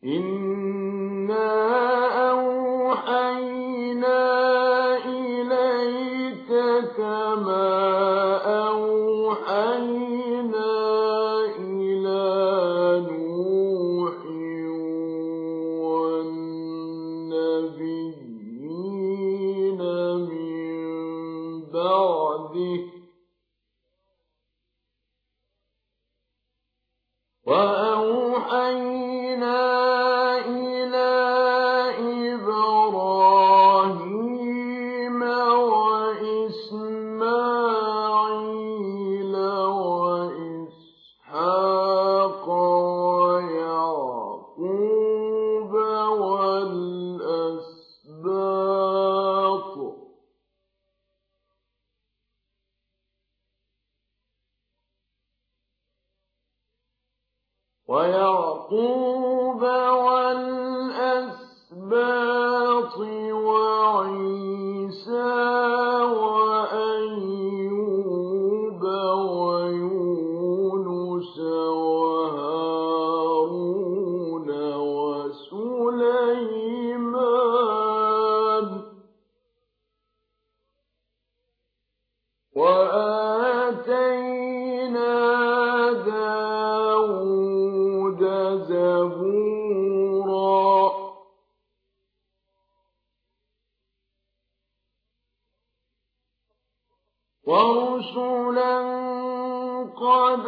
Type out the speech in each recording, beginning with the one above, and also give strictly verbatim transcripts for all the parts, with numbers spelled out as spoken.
إِنَّا أَوْحَيْنَا إِلَيْكَ كَمَا أَوْحَيْنَا إِلَىٰ نُوحٍ وَالنَّبِيِّينَ مِن بَعْدِهِ وَأَوْحَيْنَا إِلَىٰ إِبْرَاهِيمَ وَإِسْمَاعِيلَ وَإِسْحَاقَ وَيَعْقُوبَ وَالْأَسْبَاطِ وَيَعْقُوبَ وَالْأَسْبَاطِ وَعِيسَىٰ وَأَيُّوبَ وَيُونُسَ وَهَارُونَ وَسُلَيْمَانَ وَآتَيْنَا دَاوُودَ زَبُورًا وَرُسُلًا قَدْ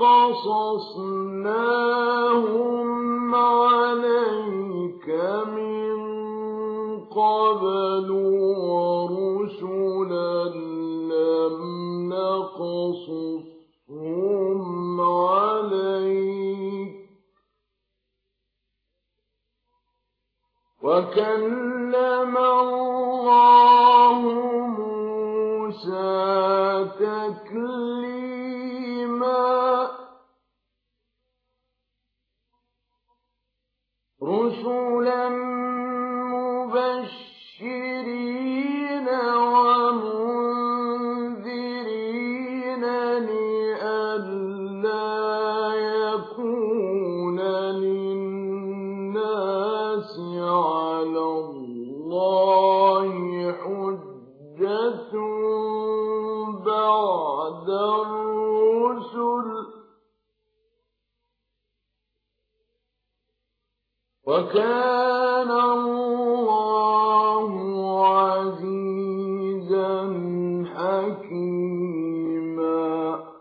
قَصَصْنَاهُمْ عَلَيْكَ مِن قَبْلُ وَرُسُلًا لَّمْ نَقْصُصْهُمْ عَلَيْكَ ۚ وَكَلَّمَ اللَّهُ مُوسَىٰ تَكْلِيمًا رُسُلًا مُّبَشِّرِينَ وَمُنذِرِينَ لِئَلَّا يَكُونَ لِلنَّاسِ عَلَى اللَّهِ حُجَّةٌ بَعْدَ الرُّسُلِ ۚ وَكَانَ اللَّهُ عَزِيزًا حَكِيمًا.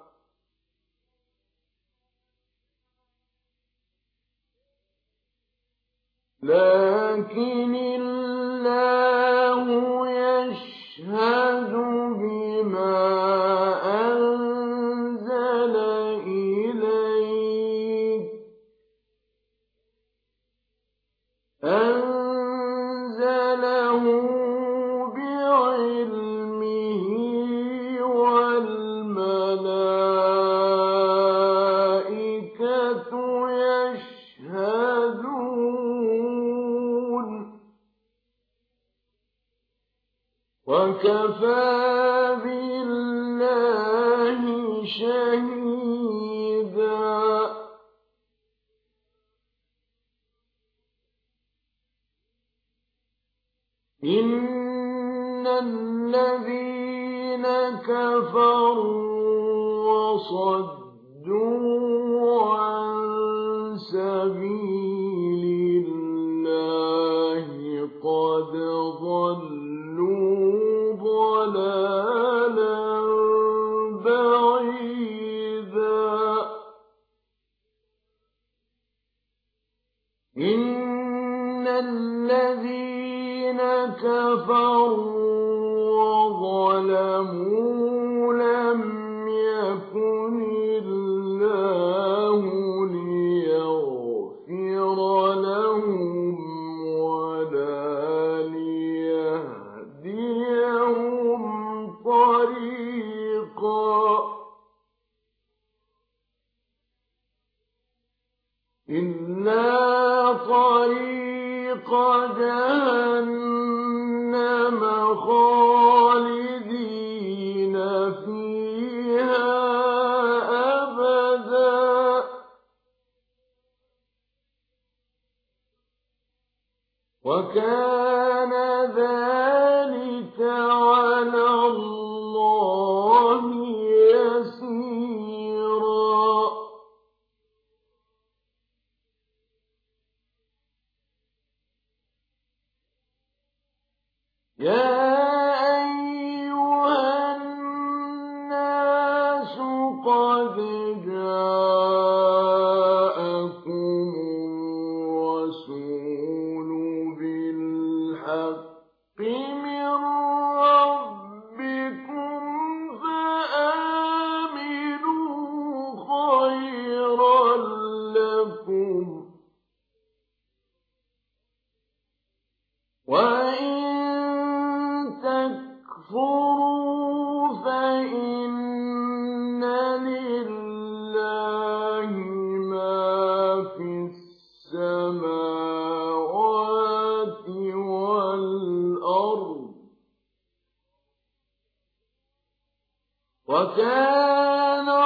لَٰكِنِ اللَّهُ يَشْهَدُ بِمَا أَنزَلَ إِلَيْكَ ۖ أَنزَلَهُ بِعِلْمِهِ وَالْمَلَائِكَةُ يَشْهَدُونَ ۚ وَكَفَىٰ بِاللَّهِ شَهِيدًا. إِنَّ الَّذِينَ كَفَرُوا وَصَدُّوا عَن سَبِيلِ اللَّهِ قَدْ ضَلُّوا ضَلَالًا بَعِيدًا. إِنَّ الَّذِينَ كَفَرُوا وَظَلَمُوا لَمْ يَكُنِ اللَّهُ لِيَغْفِرَ لَهُمْ وَلَا لِيَهْدِيَهُمْ طَرِيقًا. إِلَّا طَرِيقَ جَهَنَّمَ خَالِدِينَ فِيهَا أَبَدًا وكان ذلك على الله يسيرا. يا أيها الناس قد جاءكم الرسول بالحق من ربكم فآمنوا خيرا لكم، وإن تكفروا فإن لله ما في السماوات والأرض، وكان